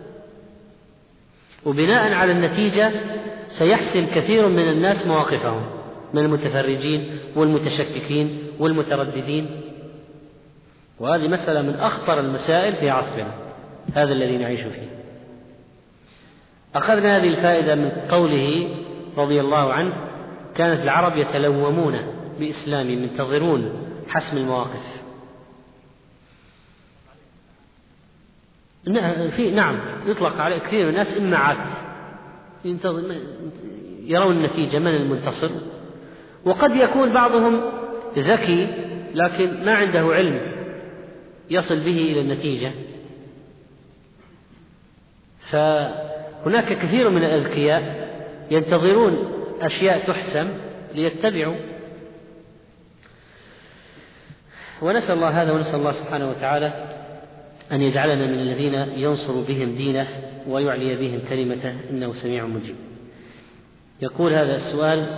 وبناء على النتيجة سيحسم كثير من الناس مواقفهم من المتفرجين والمتشككين والمترددين. وهذه مسألة من أخطر المسائل في عصرنا هذا الذي نعيش فيه. أخذنا هذه الفائدة من قوله رضي الله عنه: كانت العرب يتلومون بإسلام ينتظرون حسم المواقف. نعم يطلق على كثير من الناس إمعات، يرون النتيجة من المنتصر، وقد يكون بعضهم ذكي لكن ما عنده علم يصل به إلى النتيجة. فهناك كثير من الأذكياء ينتظرون أشياء تحسم ليتبعوا. ونسأل الله هذا، ونسأل الله سبحانه وتعالى أن يجعلنا من الذين ينصر بهم دينه ويعلي بهم كلمته، إنه سميع مجيب. يقول هذا السؤال: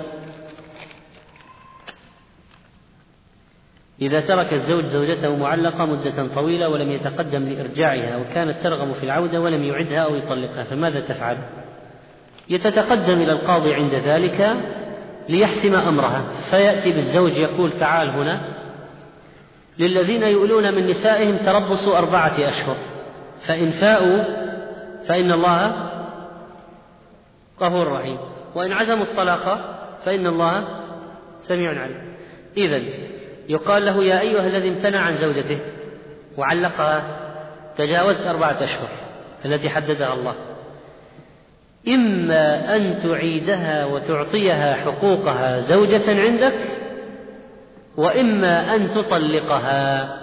إذا ترك الزوج زوجته معلقة مدة طويلة ولم يتقدم لإرجاعها وكانت ترغب في العودة ولم يعدها أو يطلقها، فماذا تفعل؟ يتقدم إلى القاضي عند ذلك ليحسم أمرها، فيأتي بالزوج يقول: تعال هنا، للذين يؤلون من نسائهم تربصوا 4 أشهر، فإن فاءوا فإن الله غفور رحيم، وإن عزموا الطلاق فإن الله سميع عليم. إذن يقال له: يا أيها الذي امتنع عن زوجته وعلقها، تجاوزت 4 أشهر التي حددها الله، إما أن تعيدها وتعطيها حقوقها زوجة عندك، وإما أن تطلقها.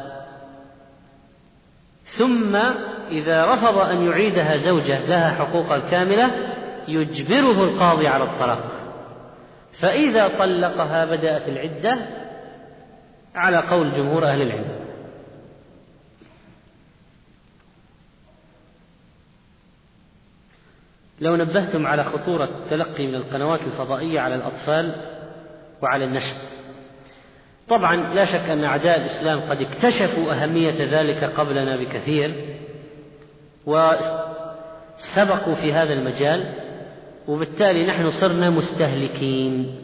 ثم إذا رفض أن يعيدها زوجة لها حقوقا كاملة يجبره القاضي على الطلاق، فإذا طلقها بدأت العدة على قول جمهور أهل العلم. لو نبهتم على خطورة التلقي من القنوات الفضائية على الأطفال وعلى النشء، طبعا لا شك أن أعداء الإسلام قد اكتشفوا أهمية ذلك قبلنا بكثير وسبقوا في هذا المجال، وبالتالي نحن صرنا مستهلكين،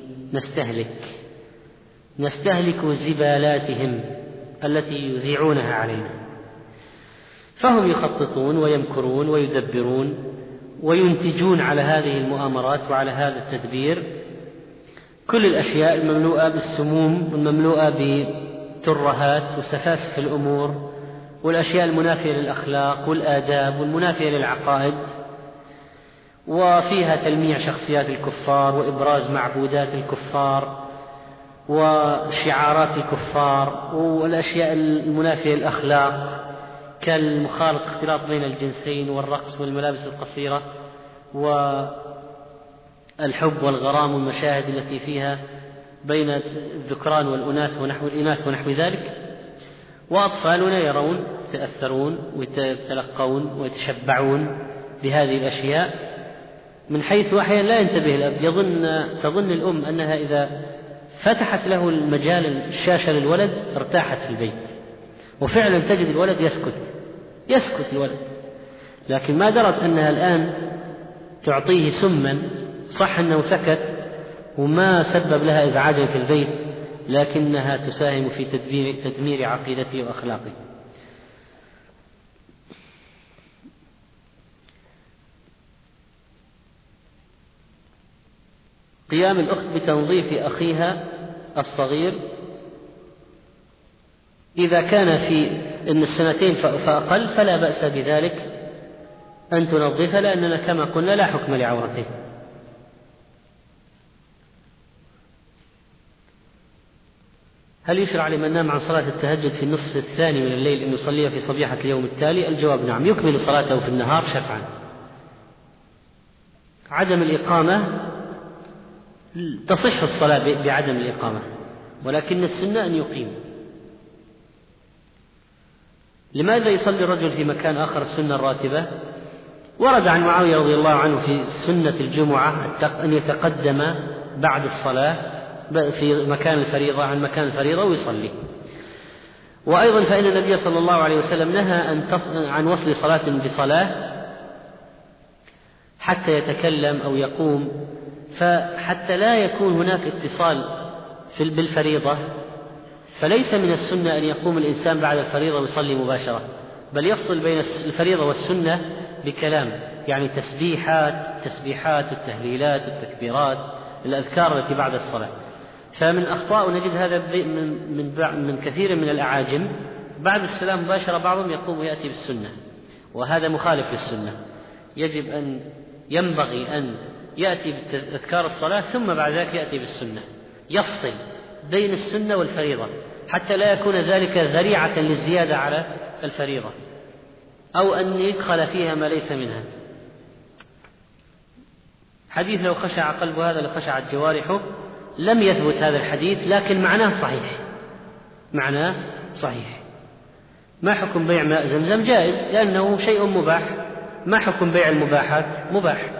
نستهلك زبالاتهم التي يذيعونها علينا. فهم يخططون ويمكرون ويدبرون وينتجون على هذه المؤامرات وعلى هذا التدبير كل الأشياء المملوءة بالسموم والمملوءة بترهات وسفاسف الأمور والأشياء المنافية للأخلاق والآداب والمنافية للعقائد، وفيها تلميع شخصيات الكفار وإبراز معبودات الكفار وشعارات الكفار والأشياء المنافية للأخلاق كالمخالط اختلاط بين الجنسين والرقص والملابس القصيرة والحب والغرام والمشاهد التي فيها بين الذكران والأناث ونحو ذلك. وأطفالنا يرون يتأثرون ويتلقون ويتشبعون بهذه الأشياء من حيث أحيانا لا ينتبه الأب، تظن الأم أنها إذا فتحت له المجال الشاشة للولد ارتاحت في البيت، وفعلا تجد الولد يسكت الولد، لكن ما درت أنها الآن تعطيه سما. صح أنه سكت وما سبب لها إزعاجا في البيت، لكنها تساهم في تدمير عقيدته وأخلاقه. قيام الأخت بتنظيف أخيها الصغير إذا كان في السنتين فأقل فلا بأس بذلك أن تنظفه، لأننا كما قلنا لا حكم لعورته. هل يشرع لمن نام عن صلاة التهجد في النصف الثاني من الليل أن يصليها في صبيحة اليوم التالي؟ الجواب نعم، يكمل صلاته في النهار شفعا. عدم الإقامة تصح الصلاة بعدم الإقامة، ولكن السنة أن يقيم. لماذا يصلي الرجل في مكان آخر السنة الراتبة؟ ورد عن معاوية رضي الله عنه في سنة الجمعة أن يتقدم بعد الصلاة في مكان الفريضة عن مكان الفريضة ويصلي. وأيضا فإن النبي صلى الله عليه وسلم نهى عن وصل صلاة بصلاة حتى يتكلم أو يقوم، فحتى لا يكون هناك اتصال بالفريضة، فليس من السنة أن يقوم الإنسان بعد الفريضة ويصلي مباشرة، بل يفصل بين الفريضة والسنة بكلام، يعني تسبيحات والتهليلات والتكبيرات الأذكار التي بعد الصلاة. فمن أخطاء نجد هذا من كثير من الأعاجم، بعد السلام مباشرة بعضهم يقوم ويأتي بالسنة، وهذا مخالف للسنة. ينبغي أن يأتي بأذكار الصلاة ثم بعد ذلك يأتي بالسنة، يفصل بين السنة والفريضة حتى لا يكون ذلك ذريعة للزيادة على الفريضة أو أن يدخل فيها ما ليس منها. حديث لو خشع قلب هذا لخشعت جوارحه، لم يثبت هذا الحديث، لكن معناه صحيح. ما حكم بيع ماء زمزم؟ جائز، لأنه شيء مباح. ما حكم بيع المباحات؟ مباح.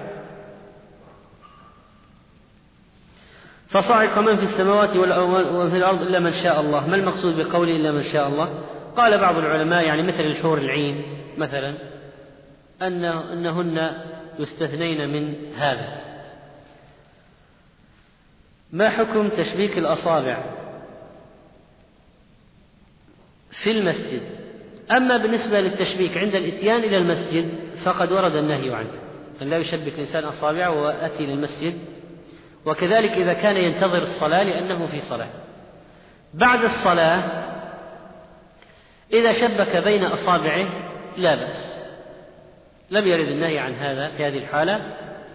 فصعق من في السماوات وفي الأرض إلا من شاء الله. ما المقصود بقوله إلا من شاء الله؟ قال بعض العلماء يعني مثل الحور العين مثلا أنهن يستثنين من هذا. ما حكم تشبيك الأصابع في المسجد؟ أما بالنسبة للتشبيك عند الإتيان إلى المسجد فقد ورد النهي عنه، أن لا يشبك الإنسان أصابعه وأتي للمسجد، وكذلك إذا كان ينتظر الصلاة لأنه في صلاة. بعد الصلاة إذا شبك بين أصابعه لا بأس، لم يرد النهي عن هذا في هذه الحالة،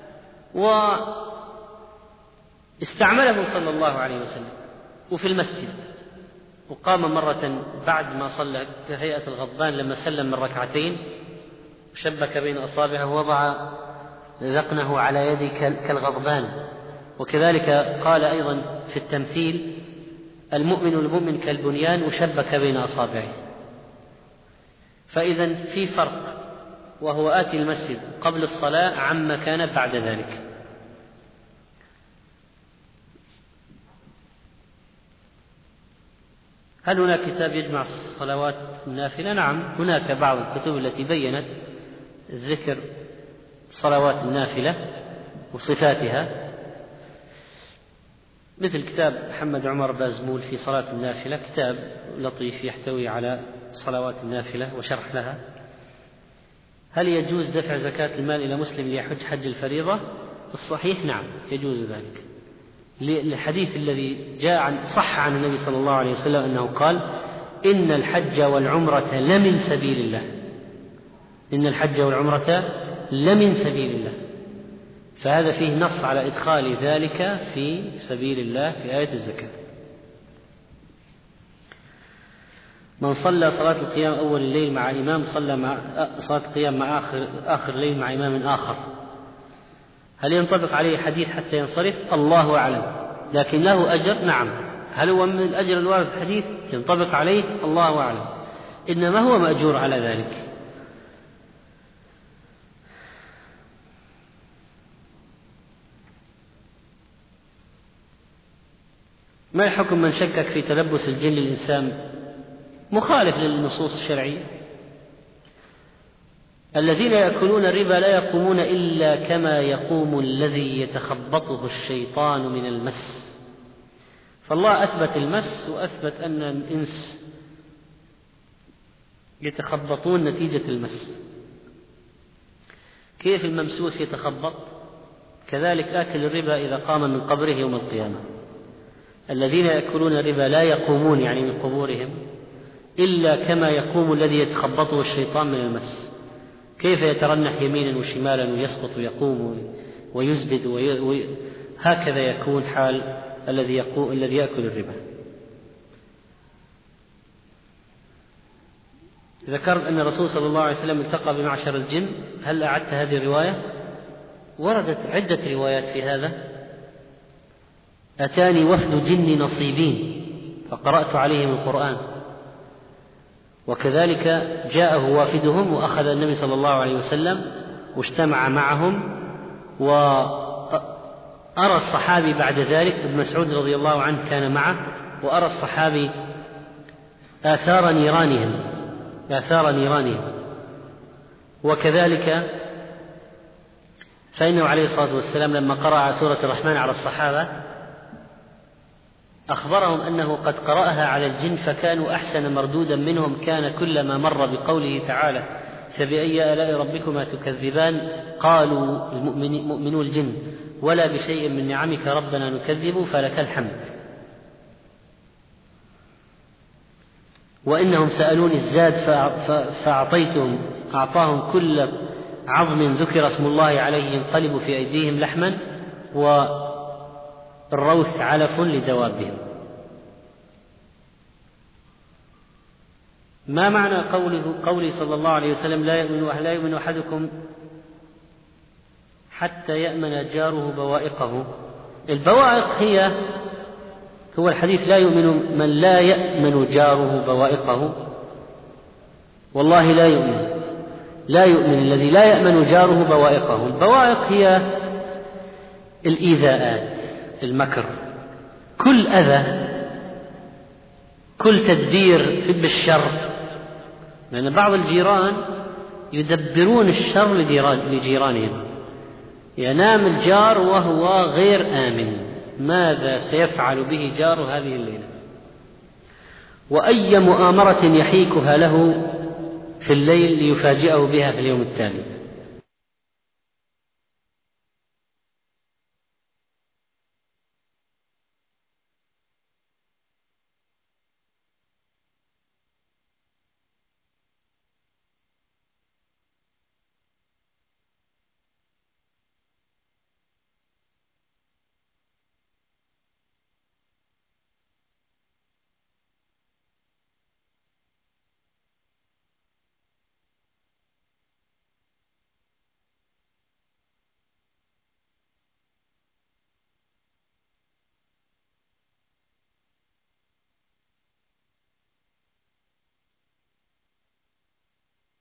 واستعمله صلى الله عليه وسلم وفي المسجد. وقام مرة بعد ما صلى كهيئة الغضبان لما سلم من ركعتين شبك بين أصابعه ووضع ذقنه على يدي كالغضبان، وكذلك قال أيضا في التمثيل: المؤمن كالبنيان وشبك بين أصابعه. فإذا في فرق، وهو آتي المسجد قبل الصلاة عما كان بعد ذلك. هل هناك كتاب يجمع الصلوات النافلة؟ نعم، هناك بعض الكتب التي بيّنت ذكر صلوات النافلة وصفاتها، مثل كتاب محمد عمر بازمول في صلاة النافلة، كتاب لطيف يحتوي على صلوات النافلة وشرح لها. هل يجوز دفع زكاة المال إلى مسلم ليحج حج الفريضة؟ الصحيح نعم، يجوز ذلك، للحديث الذي صح عن النبي صلى الله عليه وسلم أنه قال: إن الحج والعمرة لمن سبيل الله. إن الحج والعمرة لمن سبيل الله، فهذا فيه نص على إدخال ذلك في سبيل الله في آية الزكاة. من صلى صلاة القيام أول الليل مع إمام صلى صلاة القيام مع آخر الليل مع إمام آخر، هل ينطبق عليه حديث حتى ينصرف؟ الله أعلم، لكن له أجر. نعم. هل هو من الأجر الوارد في الحديث ينطبق عليه؟ الله أعلم، إنما هو مأجور على ذلك. ما الحكم من شكك في تلبس الجن للإنسان؟ مخالف للنصوص الشرعية. الذين يأكلون الربا لا يقومون إلا كما يقوم الذي يتخبطه الشيطان من المس، فالله أثبت المس وأثبت أن الإنس يتخبطون نتيجة المس. كيف الممسوس يتخبط؟ كذلك آكل الربا إذا قام من قبره يوم القيامة. الذين يأكلون الربا لا يقومون يعني من قبورهم إلا كما يقوم الذي يتخبطه الشيطان من المس. كيف يترنح يمينا وشمالا ويسقط ويقوم ويزبد هكذا يكون حال الذي يأكل الربا. ذكرت أن الرسول صلى الله عليه وسلم التقى بمعشر الجن، هل أعدت هذه الرواية؟ وردت عدة روايات في هذا. أتاني وفد جن نصيبين فقرأت عليهم القرآن، وكذلك جاءه وافدهم وأخذ النبي صلى الله عليه وسلم واجتمع معهم. وأرى الصحابي بعد ذلك ابن مسعود رضي الله عنه كان معه، وأرى الصحابي آثار نيرانهم. وكذلك فإنه عليه الصلاة والسلام لما قرأ سورة الرحمن على الصحابة أخبرهم أنه قد قرأها على الجن فكانوا أحسن مردودا منهم، كان كلما مر بقوله تعالى فبأي آلاء ربكما تكذبان قالوا مؤمنو الجن ولا بشيء من نعمك ربنا نكذب فلك الحمد. وإنهم سألوني الزاد فأعطيتهم، أعطاهم كل عظم ذكر اسم الله عليه ينقلب في أيديهم لحما والروث علف لدوابهم. ما معنى قوله صلى الله عليه وسلم لا يؤمن أحدكم حتى يأمن جاره بوائقه؟ البوائق هو الحديث لا يؤمن من لا يأمن جاره بوائقه، والله لا يؤمن الذي لا يأمن جاره بوائقه. البوائق هي الإيذاءات، المكر، كل أذى، كل تدبير بالشر، لأن بعض الجيران يدبرون الشر لجيرانهم. ينام الجار وهو غير آمن، ماذا سيفعل به جار هذه الليلة؟ وأي مؤامرة يحيكها له في الليل ليفاجئه بها في اليوم التالي.